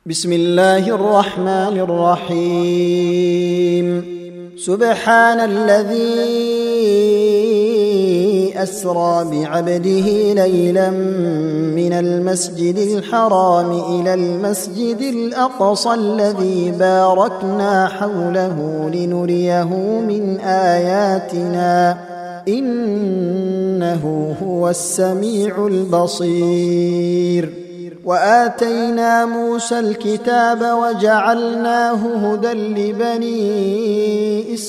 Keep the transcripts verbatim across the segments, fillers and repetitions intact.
بسم الله الرحمن الرحيم. سبحان الذي أسرى بعبده ليلا من المسجد الحرام إلى المسجد الأقصى الذي باركنا حوله لنريه من آياتنا إنه هو السميع البصير. وآتينا موسى الكتاب وجعلناه هدى لبني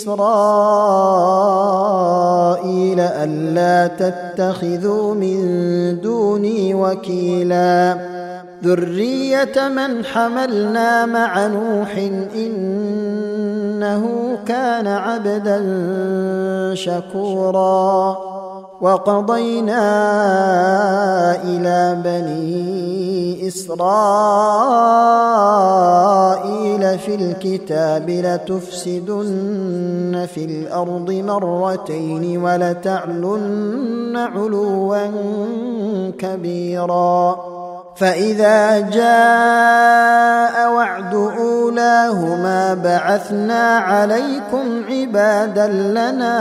إسرائيل ألا تتخذوا من دوني وكيلا ذرية من حملنا مع نوح إنه كان عبدا شكورا. وقضينا إلى بني إسرائيل في الكتاب لتفسدن في الأرض مرتين ولتعلن علوا كبيرا. فإذا جاء وعد أولاهما بعثنا عليكم عبادا لنا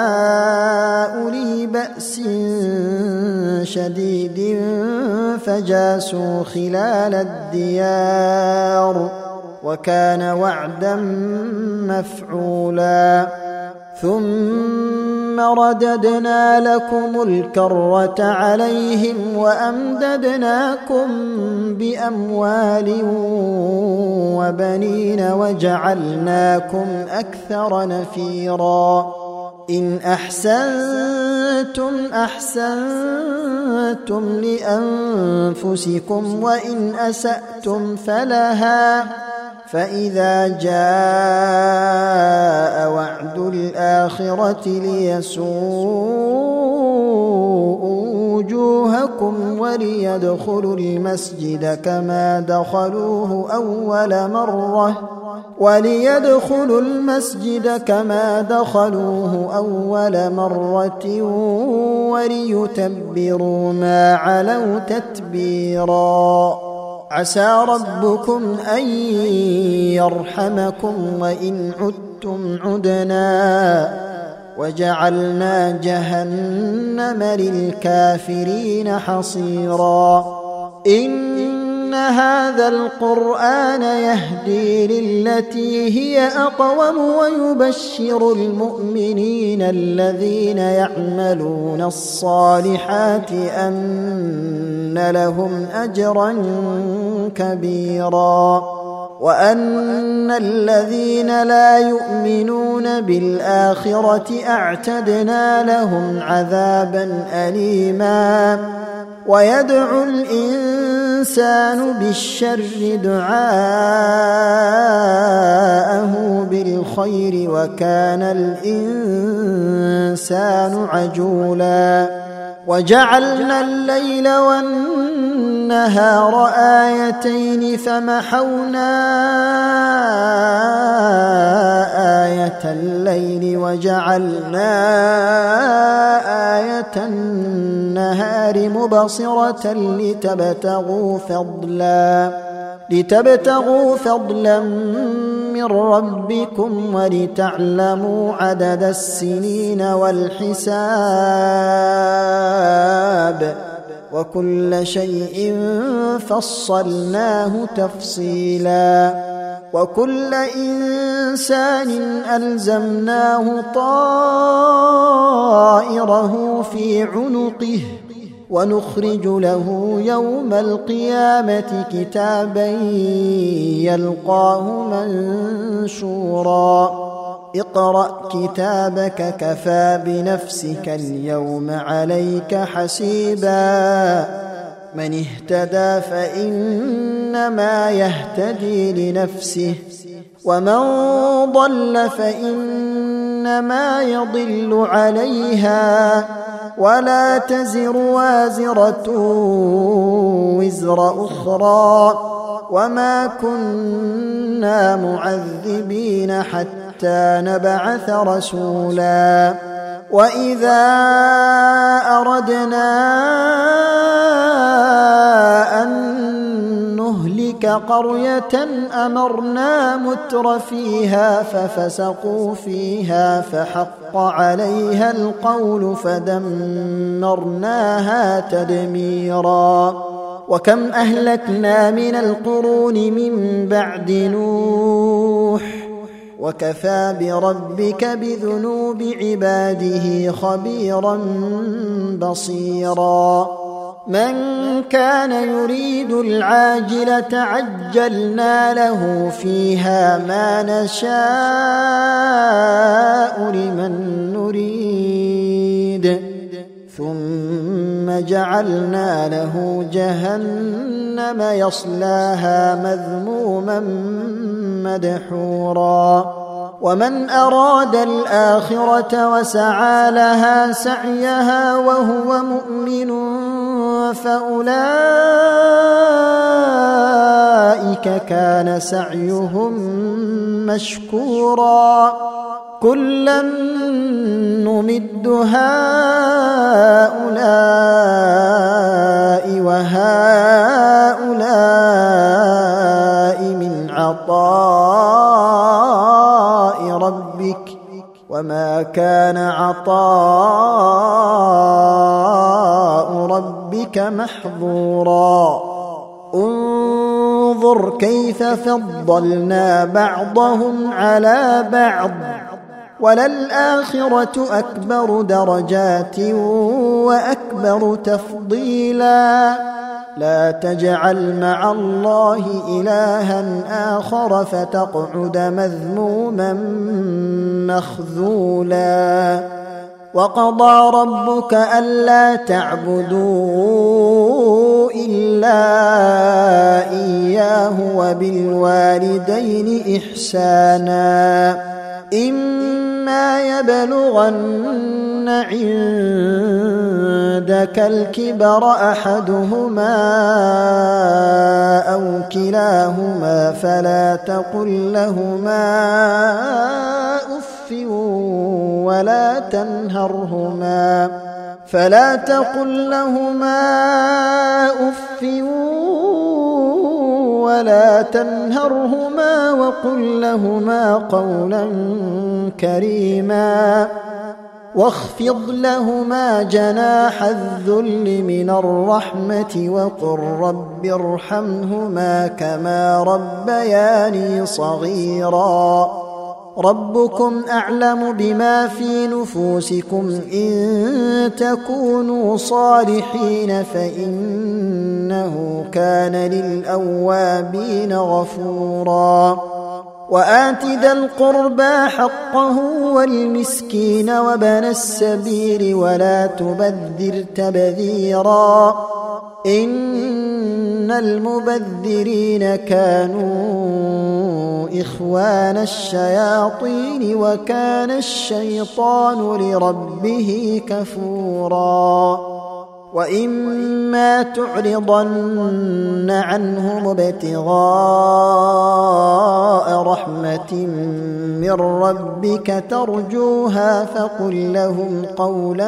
أولي بأس شديد فجاسوا خلال الديار وكان وعدا مفعولا. ثم رددنا لكم الكرة عليهم وأمددناكم بأموال وبنين وجعلناكم أكثر نفيرا. إن أحسنتم أحسنتم لأنفسكم وإن أسأتم فلها. فإذا جاء وعد الآخرة ليسوءوا وجوهكم وليدخلوا المسجد كما دخلوه أول مرة وليدخلوا المسجد كما دخلوه أول مرة وليتبروا ما علوا تتبيرا. عسى ربكم أن يرحمكم وإن عدتم عدنا وجعلنا جهنم للكافرين حصيرا. إن هذا القرآن يهدي للتي هي أقوم ويبشر المؤمنين الذين يعملون الصالحات أن لهم أجرا كبيرا وأن الذين لا يؤمنون بالآخرة أعتدنا لهم عذابا أليما. ويدعو الإنسان بالشر دعاءه بالخير وكان الإنسان عجولا. وجعلنا الليل والنهار آيتين فمحونا آية الليل وجعلنا آية النهار مبصرة لتبتغوا فضلا لتبتغوا فضلا من ربكم ولتعلموا عدد السنين والحساب وكل شيء فصلناه تفصيلا. وكل إنسان ألزمناه طائره في عنقه ونخرج له يوم القيامة كتابا يلقاه منشورا. اقرأ كتابك كفى بنفسك اليوم عليك حسيبا. من اهتدى فإنما يهتدي لنفسه ومن ضل فإنما يضل عليها ولا تزر وازرة وزر أخرى وما كنا معذبين حتى نبعث رسولا. وإذا أردنا أن نهلك نهلك قرية أمرنا متر فيها ففسقوا فيها فحق عليها القول فدمرناها تدميرا وكم أهلكنا من القرون من بعد نوح وكفى بربك بذنوب عباده خبيرا بصيرا من كان يريد العاجلة عجلنا له فيها ما نشاء لمن نريد ثم جعلنا له جهنم يصلاها مذموما مدحورا ومن أراد الآخرة وسعى لها سعيها وهو مؤمن فأولئك كان سعيهم مشكورا كلا نمد هؤلاء وهؤلاء من عطاء ربك وما كان عطاء ربك محظورا انظر كيف فضلنا بعضهم على بعض وللآخرة أكبر درجات وأكبر تفضيلا لا تجعل مع الله إلها آخر فتقعد مذموما مخذولا وقضى ربك ألا تعبدوا إلا إياه وبالوالدين إحسانا إما يبلغن عندك الكبر أحدهما أو كلاهما فلا تقل لهما أف ولا تنهرهما فلا تقل لهما أف ولا تنهرهما وقل لهما قولا كريما واخفض لهما جناح الذل من الرحمة وقل رب ارحمهما كما ربياني صغيرا ربكم أعلم بما في نفوسكم إن تكونوا صالحين فإنه كان للأوابين غفورا وآت ذا القربى حقه والمسكين وابن السبيل ولا تبذر تبذيرا إن المبذرين كانوا إخوان الشياطين وكان الشيطان لربه كفورا وإما تعرضن عنهم ابتغاء رحمة من ربك ترجوها فقل لهم قولا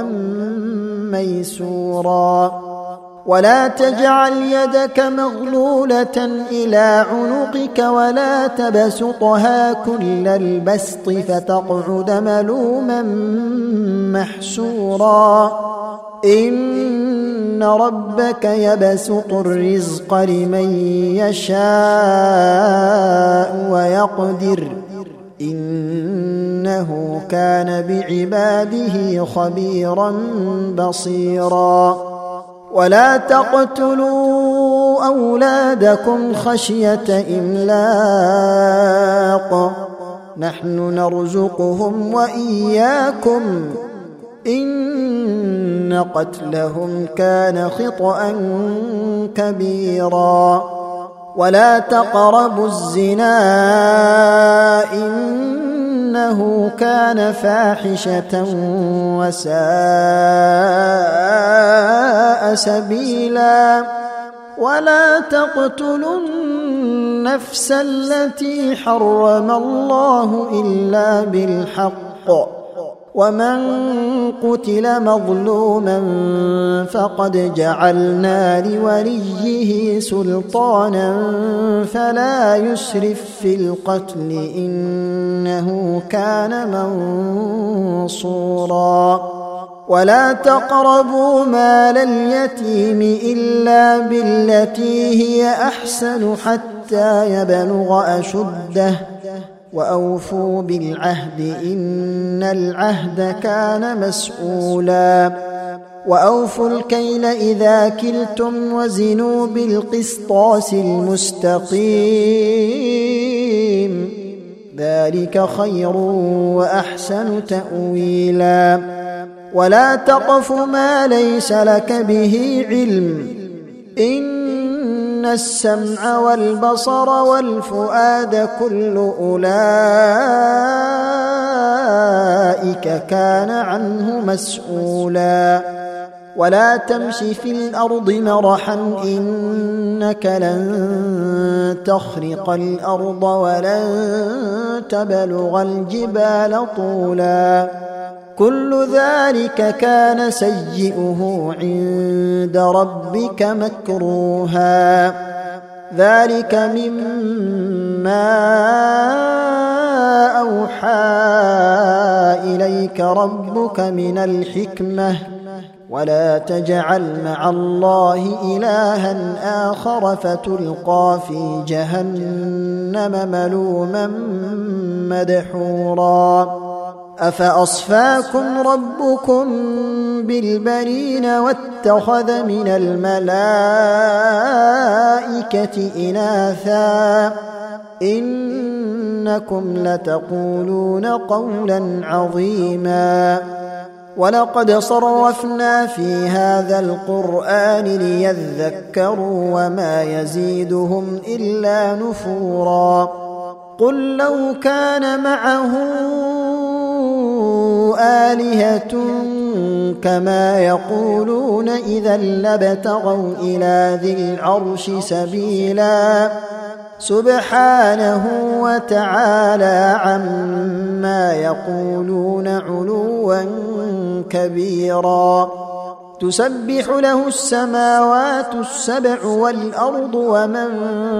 ميسورا ولا تجعل يدك مغلولة إلى عنقك ولا تبسطها كل البسط فتقعد ملوما محسورا إن ربك يبسط الرزق لمن يشاء ويقدر إنه كان بعباده خبيرا بصيرا ولا تقتلوا أولادكم خشية إملاق نحن نرزقهم وإياكم إن قتلهم كان خطأ كبيرا ولا تقربوا الزنا إنه كان فاحشة وساء سبيلا ولا تقتلوا النفس التي حرم الله إلا بالحق ومن قتل مظلوما فقد جعلنا لوليه سلطانا فلا يسرف في القتل إنه كان منصورا ولا تقربوا مال اليتيم إلا بالتي هي أحسن حتى يبلغ أشده وأوفوا بالعهد إن العهد كان مسؤولا وأوفوا الكيل إذا كلتم وزنوا بالقسطاس المستقيم ذلك خير وأحسن تأويلا ولا تقف ما ليس لك به علم إن السمع والبصر والفؤاد كل أولئك كان عنه مسؤولا ولا تمش في الأرض مرحا إنك لن تخرق الأرض ولن تبلغ الجبال طولا كل ذلك كان سيئه عند ربك مكروها ذلك مما أوحى إليك ربك من الحكمة ولا تجعل مع الله إلها آخر فتلقى في جهنم ملوما مدحورا أفأصفاكم ربكم بالبنين واتخذ من الملائكة إناثا إنكم لتقولون قولا عظيما ولقد صرفنا في هذا القرآن ليذكروا وما يزيدهم إلا نفورا قل لو كان معه آلهة كما يقولون إذا لابتغوا إلى ذي العرش سبيلا سبحانه وتعالى عما يقولون علوا كبيرا تسبح له السماوات السبع والأرض ومن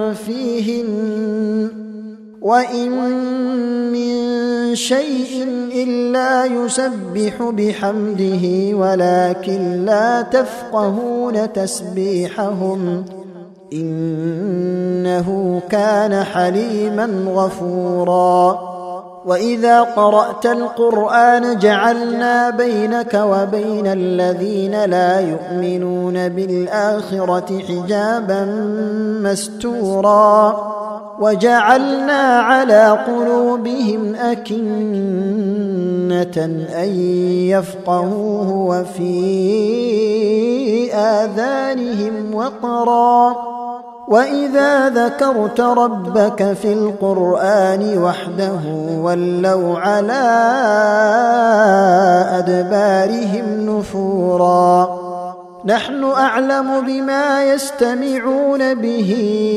فيهن وإن من شيء إلا يسبح بحمده ولكن لا تفقهون تسبيحهم إنه كان حليما غفورا وإذا قرأت القرآن جعلنا بينك وبين الذين لا يؤمنون بالآخرة حجابا مستورا وجعلنا على قلوبهم أكنة أن يفقهوه وفي آذانهم وقرا وإذا ذكرت ربك في القرآن وحده ولوا على أدبارهم نفورا نحن أعلم بما يستمعون به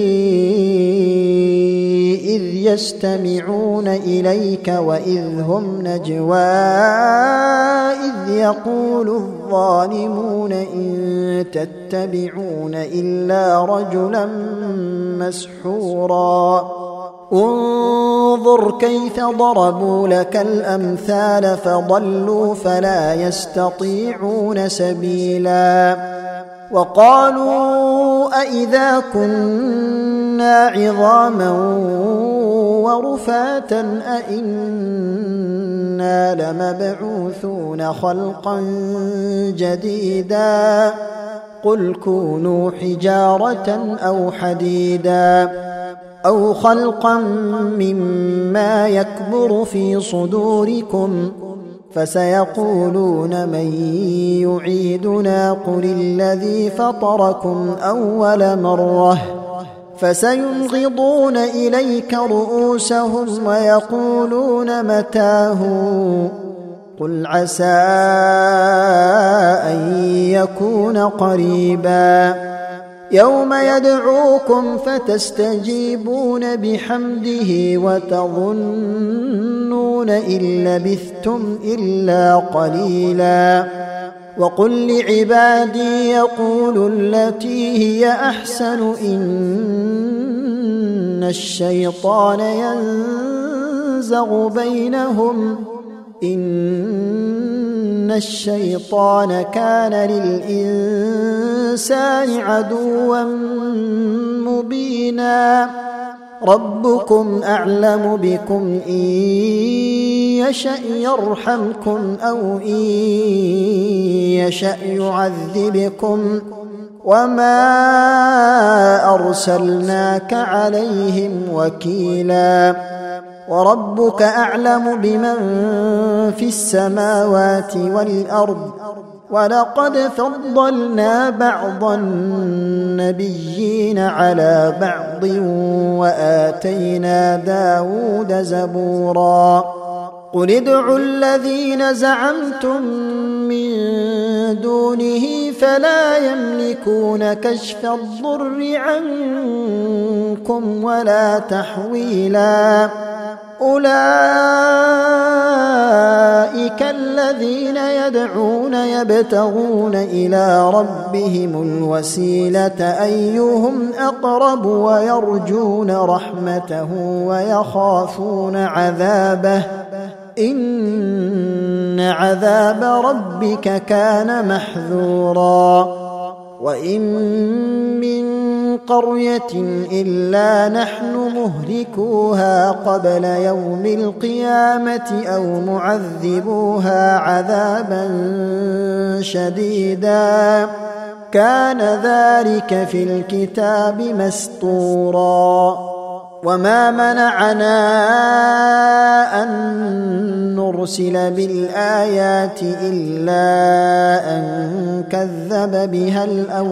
إذ يستمعون إليك وإذ هم نجوى إذ يقول الظالمون إن تتبعون إلا رجلا مسحورا انظر كيف ضربوا لك الأمثال فضلوا فلا يستطيعون سبيلا وقالوا أئذا كنا عظاما ورفاتا أئنا لمبعوثون خلقا جديدا قل كونوا حجارة أو حديدا أو خلقا مما يكبر في صدوركم فسيقولون من يعيدنا قل الذي فطركم أول مرة فسينغضون إليك رؤوسهم ويقولون متاه قل عسى أن يكون قريبا يوم يدعوكم فتستجيبون بحمده وتظنون إن لبثتم إلا قليلا وقل لعبادي يقولوا التي هي أحسن إن الشيطان ينزغ بينهم إن الشيطان كان للإنسان عدوا مبينا ربكم أعلم بكم إن يشأ يرحمكم أو إن يشأ يعذبكم وما أرسلناك عليهم وكيلا وربك أعلم بمن في السماوات والأرض ولقد فضلنا بعض النبيين على بعض وآتينا داود زبورا قل ادعوا الذين زعمتم من دونه فلا يملكون كشف الضر عنكم ولا تحويلا أولئك الذين يدعون يبتغون إلى ربهم الوسيلة أيهم أقرب ويرجون رحمته ويخافون عذابه إن عذاب ربك كان محذورا وإن من قرية إلا نحن مهلكوها قبل يوم القيامة أو معذبوها عذابا شديدا كان ذلك في الكتاب مسطورا وما منعنا أن نرسل بالآيات إلا أن كذب بها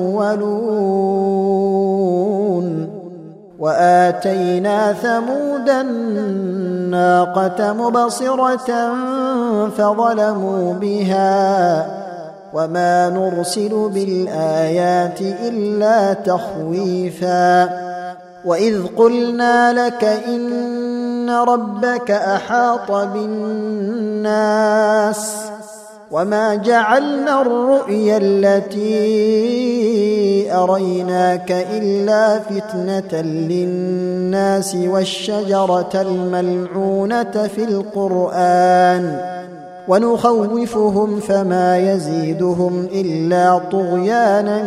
الأولون وآتينا ثمود الناقة مبصرة فظلموا بها وما نرسل بالآيات إلا تخويفا وإذ قلنا لك إن ربك أحاط بالناس وما جعلنا الرؤيا التي أريناك إلا فتنة للناس والشجرة الملعونة في القرآن ونخوفهم فما يزيدهم إلا طغيانا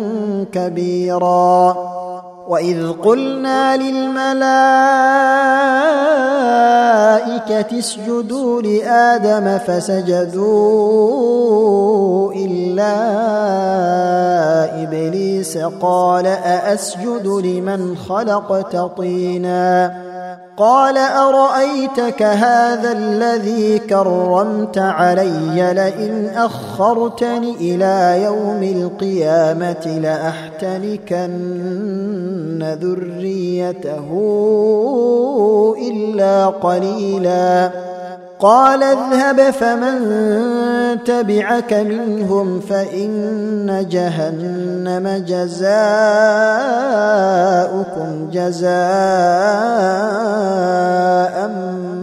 كبيرا وإذ قلنا للملائكة اسجدوا لآدم فسجدوا إلا إبليس قال أأسجد لمن خلقت طينا قال أرأيتك هذا الذي كرمت علي لئن أخرتني إلى يوم القيامة لأحتنكن ذريته إلا قليلا قال اذهب فمن تبعك منهم فإن جهنم جزاؤكم جزاء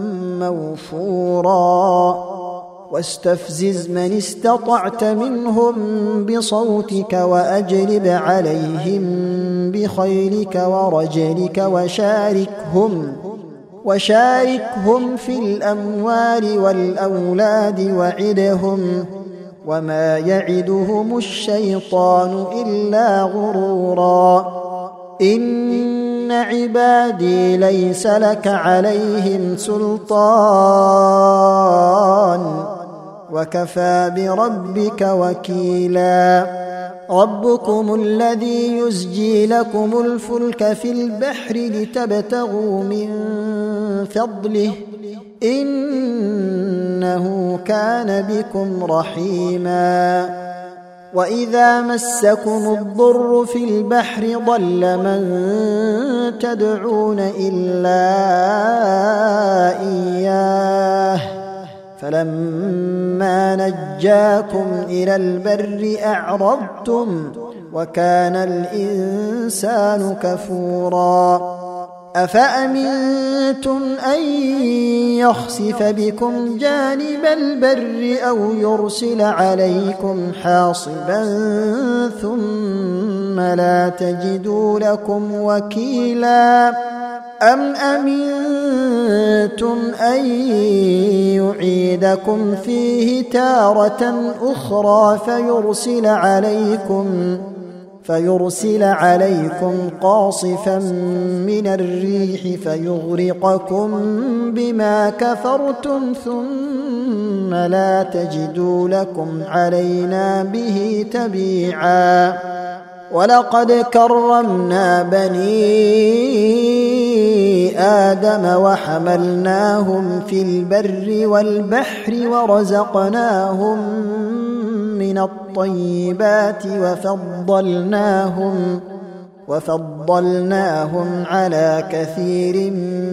موفورا واستفزز من استطعت منهم بصوتك وأجلب عليهم بخيلك ورجلك وشاركهم وشاركهم في الأموال والأولاد وعدهم وما يعدهم الشيطان إلا غرورا إن عبادي ليس لك عليهم سلطان وكفى بربك وكيلا ربكم الذي يزجي لكم الفلك في البحر لتبتغوا من فضله إنه كان بكم رحيما وإذا مسكم الضر في البحر ضل من تدعون إلا إياه فلما نجاكم إلى البر أعرضتم وكان الإنسان كفورا أفأمنتم أن يخسف بكم جانب البر أو يرسل عليكم حاصبا ثم لا تجدوا لكم وكيلا أم أمنتم أن يعيدكم فيه تارة أخرى فيرسل عليكم فيرسل عليكم قاصفا من الريح فيغرقكم بما كفرتم ثم لا تجدوا لكم علينا به تبيعا ولقد كرمنا بني آدم وحملناهم في البر والبحر ورزقناهم من الطيبات وفضلناهم وفضلناهم على كثير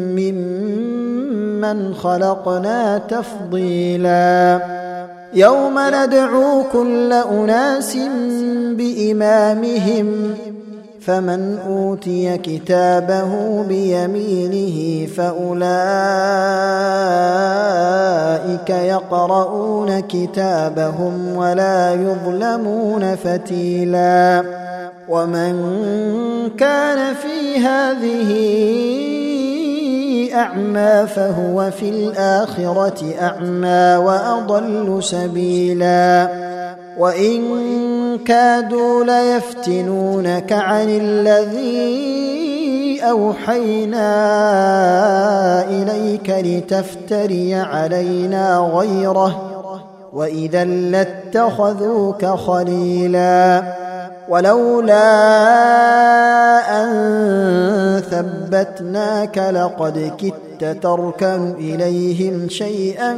ممن خلقنا تفضيلا يوم ندعو كل أناس بإمامهم فمن أوتي كتابه بيمينه فأولئك يقرؤون كتابهم ولا يظلمون فتيلا ومن كان في هذه أعمى فهو في الآخرة أعمى وأضل سبيلا وإن كادوا ليفتنونك عن الذي أوحينا إليك لتفتري علينا غيره وإذا لاتخذوك خليلا ولولا أن ثبتناك لقد كدت تركن إليهم شيئا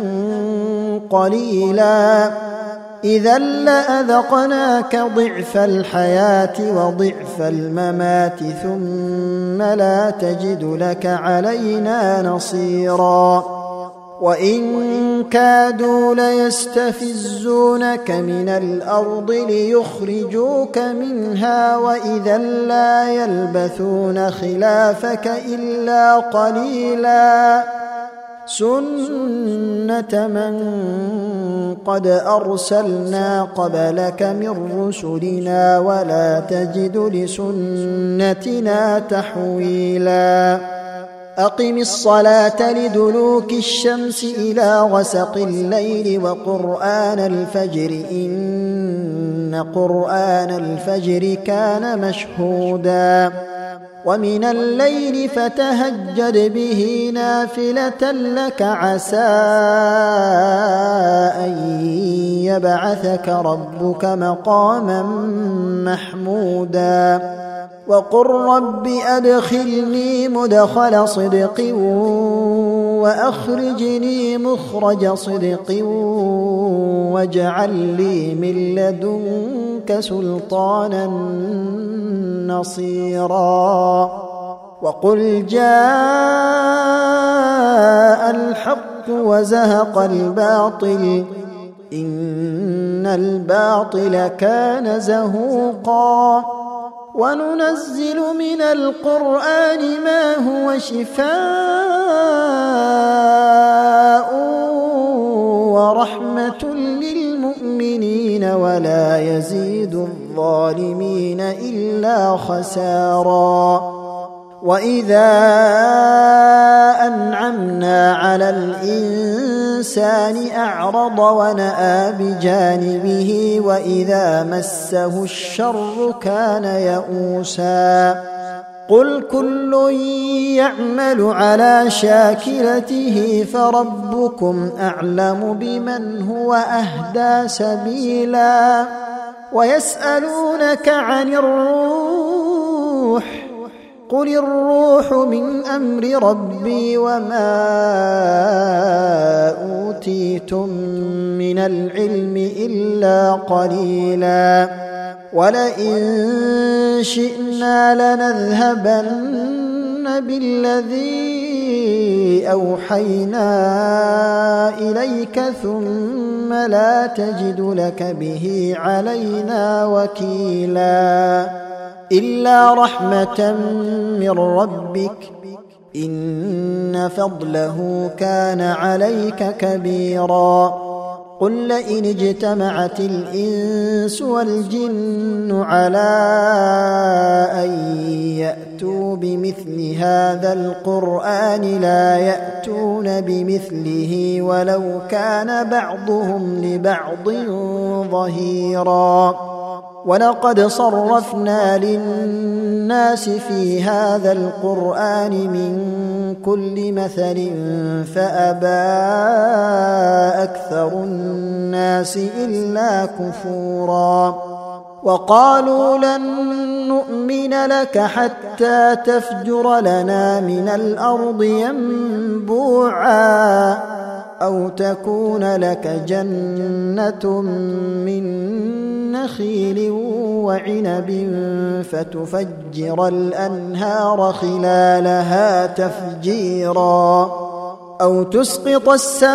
قليلا إذا لأذقناك ضعف الحياة وضعف الممات ثم لا تجد لك علينا نصيرا وإن كادوا ليستفزونك من الأرض ليخرجوك منها وإذا لا يلبثون خلافك إلا قليلا سنة من قد أرسلنا قبلك من رسلنا ولا تجد لسنتنا تحويلا أقم الصلاة لدلوك الشمس إلى غسق الليل وقرآن الفجر إن قرآن الفجر كان مشهودا ومن الليل فتهجد به نافلة لك عسى أن يبعثك ربك مقاما محمودا وقل رب أدخلني مدخل صدق وأخرجني مخرج صدق واجعل لي من لدنك سلطانا نصيرا وقل جاء الحق وزهق الباطل إن الباطل كان زهوقا وننزل من القرآن ما هو شفاء ورحمة للمؤمنين ولا يزيد الظالمين إلا خسارا وإذا أنعمنا على الإنسان أعرض ونأى بجانبه وإذا مسه الشر كان يئوسا قل كل يعمل على شاكلته فربكم أعلم بمن هو أهدى سبيلا ويسألونك عن الروح قل الروح من أمر ربي وما أوتيتم من العلم إلا قليلا ولئن شئنا لنذهبن بالذي أوحينا إليك ثم لا تجد لك به علينا وكيلا إلا رحمة من ربك إن فضله كان عليك كبيرا قل لئن اجتمعت الإنس والجن على أن يأتوا بمثل هذا القرآن لا يأتون بمثله ولو كان بعضهم لبعض ظهيرا ولقد صرفنا للناس في هذا القرآن من كل مثل فأبى أكثر الناس إلا كفورا وقالوا لن نؤمن لك حتى تفجر لنا من الأرض ينبوعا أو تكون لك جنة من نخيل وعنب فتفجر الأنهار خلالها تفجيرا أو تسقط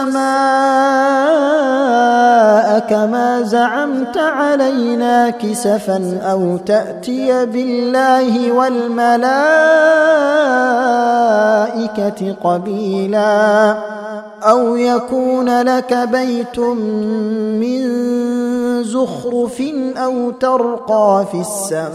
السماء كما زعمت علينا كسفا أو تأتي بالله والملائكة قبيلا أو يكون لك بيت من زخرف أو ترقى في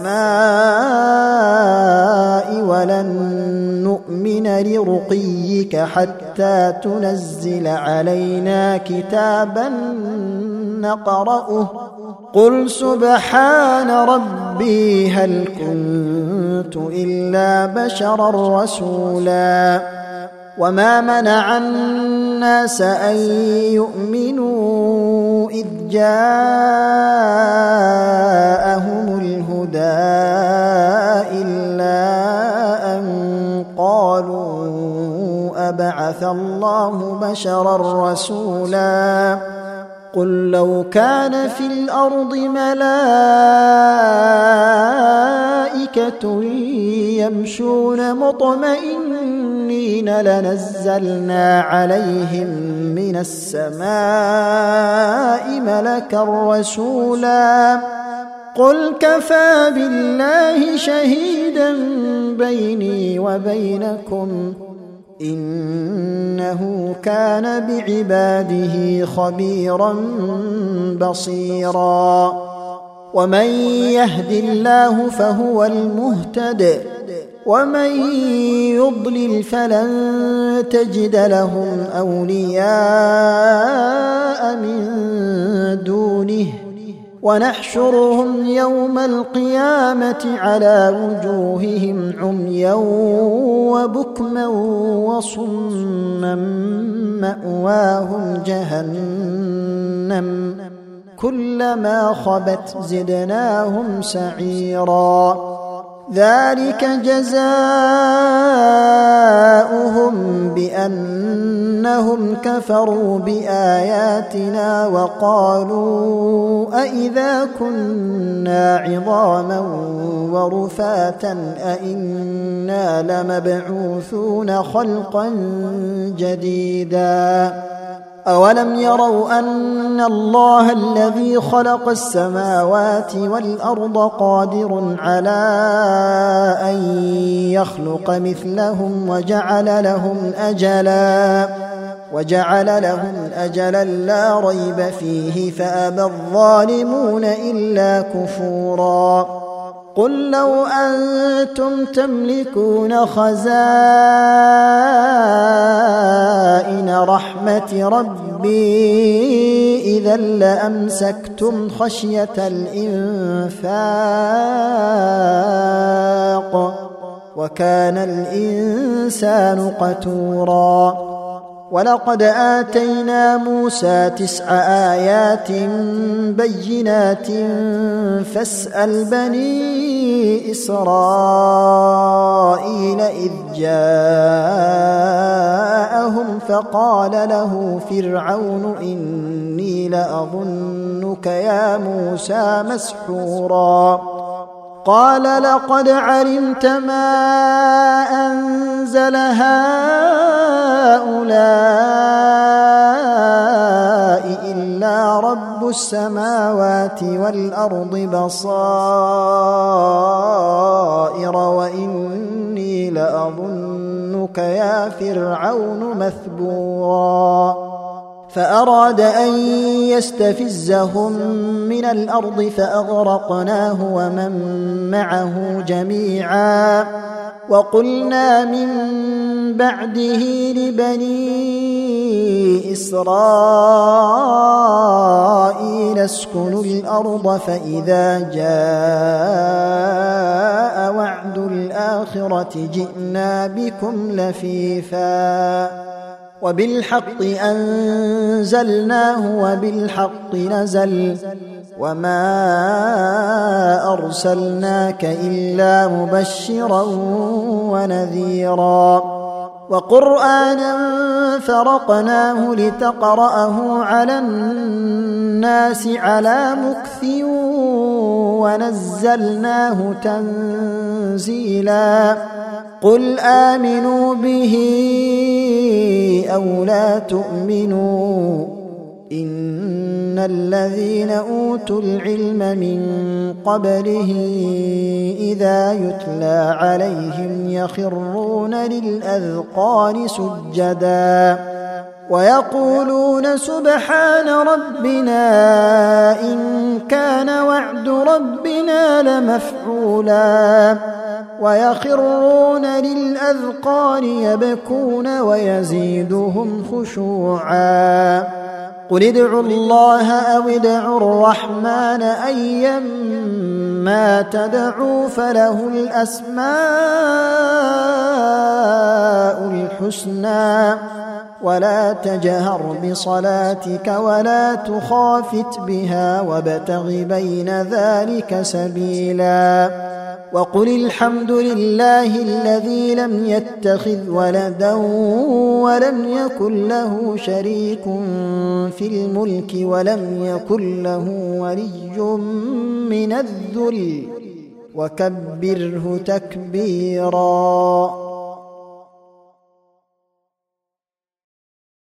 السماء ولن نؤمن لرقيك حتى تنزل علينا كتابا نقرأه قل سبحان ربي هل كنت إلا بشرا رسولا وما منع الناس أن يؤمنوا إذ جاءهم الهدى إلا أن قالوا أبعث الله بشرا رسولا قل لو كان في الأرض ملائكة يمشون مطمئنين لنزلنا عليهم من السماء ملكا رسولا قل كفى بالله شهيدا بيني وبينكم إنه كان بعباده خبيرا بصيرا ومن يهد الله فهو المهتد ومن يضلل فلن تجد لهم أولياء من دونه ونحشرهم يوم القيامة على وجوههم عميا وبكما وصما مأواهم جهنم كلما خبت زدناهم سعيرا ذلك جزاؤهم بأنهم كفروا بآياتنا وقالوا أئذا كنا عظاما ورفاتا أئنا لمبعوثون خلقا جديدا أولم يروا أن الله الذي خلق السماوات والأرض قادر على أن يخلق مثلهم وجعل لهم أجلا وجعل لهم أجلا لا ريب فيه فأبى الظالمون إلا كفورا قل لو أنتم تملكون خزائن رحمة ربي إذا لأمسكتم خشية الإنفاق وكان الإنسان قتورا ولقد آتينا موسى تسع آيات بينات فاسأل بني إسرائيل إذ جاءهم فقال له فرعون إني لأظنك يا موسى مسحورا قال لقد علمت ما أنزل هؤلاء إلا رب السماوات والأرض بصائر وإني لأظنك يا فرعون مثبورا فأراد أن يستفزهم من الأرض فأغرقناه ومن معه جميعا وقلنا من بعده لبني إسرائيل اسكنوا الأرض فإذا جاء وعد الآخرة جئنا بكم لفيفا وبالحق أنزلناه وبالحق نزل وما أرسلناك إلا مبشرا ونذيرا وقرآنا فرقناه لتقرأه على الناس على مكث ونزلناه تنزيلا قل آمنوا به أو لا تؤمنوا إن الذين أوتوا العلم من قبله إذا يتلى عليهم يخرون للأذقان سجدا ويقولون سبحان ربنا إن كان وعد ربنا لمفعولا ويخرون للأذقان يبكون ويزيدهم خشوعا قل ادعوا الله أو ادعوا الرحمن أيما تدعوا فله الأسماء الحسنى ولا تجهر بصلاتك ولا تخافت بها وابتغ بين ذلك سبيلا وقل الحمد لله الذي لم يتخذ ولدا ولم يكن له شريك في الملك ولم يكن له ولي من الذل وكبره تكبيرا.